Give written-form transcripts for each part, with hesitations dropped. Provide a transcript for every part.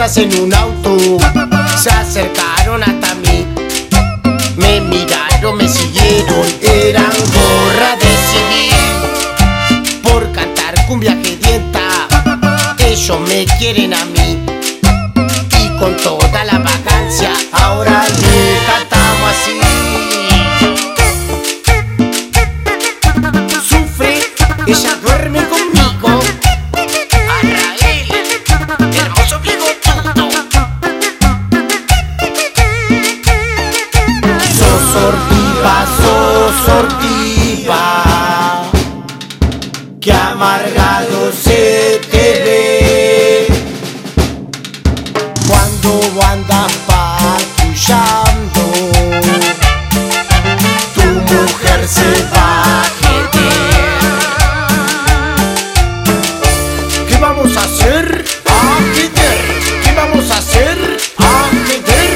pintas en un auto se acercaron hasta mí. Me miraron, me siguieron, eran gorra de civil. Por cantar cumbia gedienta, ellos me quieren a mí. Y con toda la vagancia, ahora le cantamos así. Sufre, ella duerme conmigo. Arrael, hermoso bigotudo. Sos sortiva, que amargado se te ve cuando andas patrullando. Tu mujer se va a querer. ¿Qué vamos a hacer? A querer. ¿Qué vamos a hacer? A querer.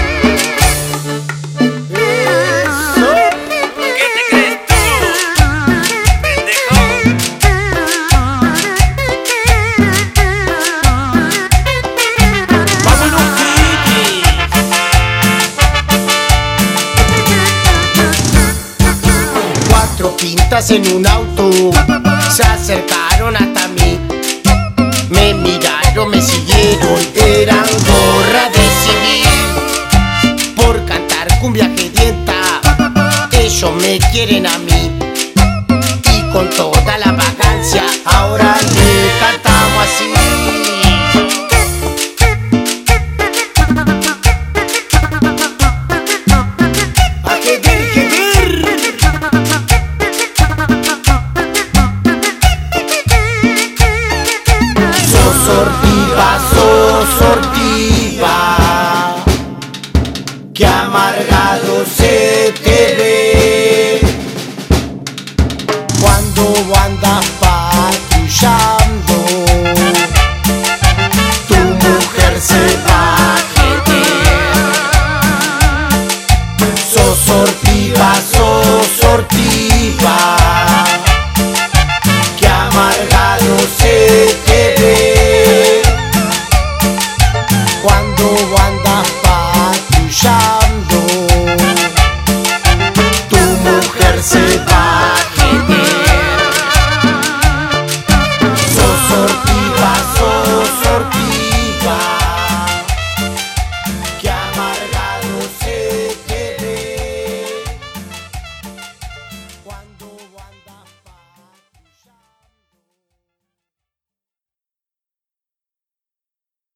Pintas en un auto se acercaron hasta mí. Me miraron, me siguieron, eran gorra de civil. Por cantar cumbia gedienta, ellos me quieren a mí. Y con toda la vagancia, ahora le cantamos así. Sos sortiva, que amargado se te ve cuando andas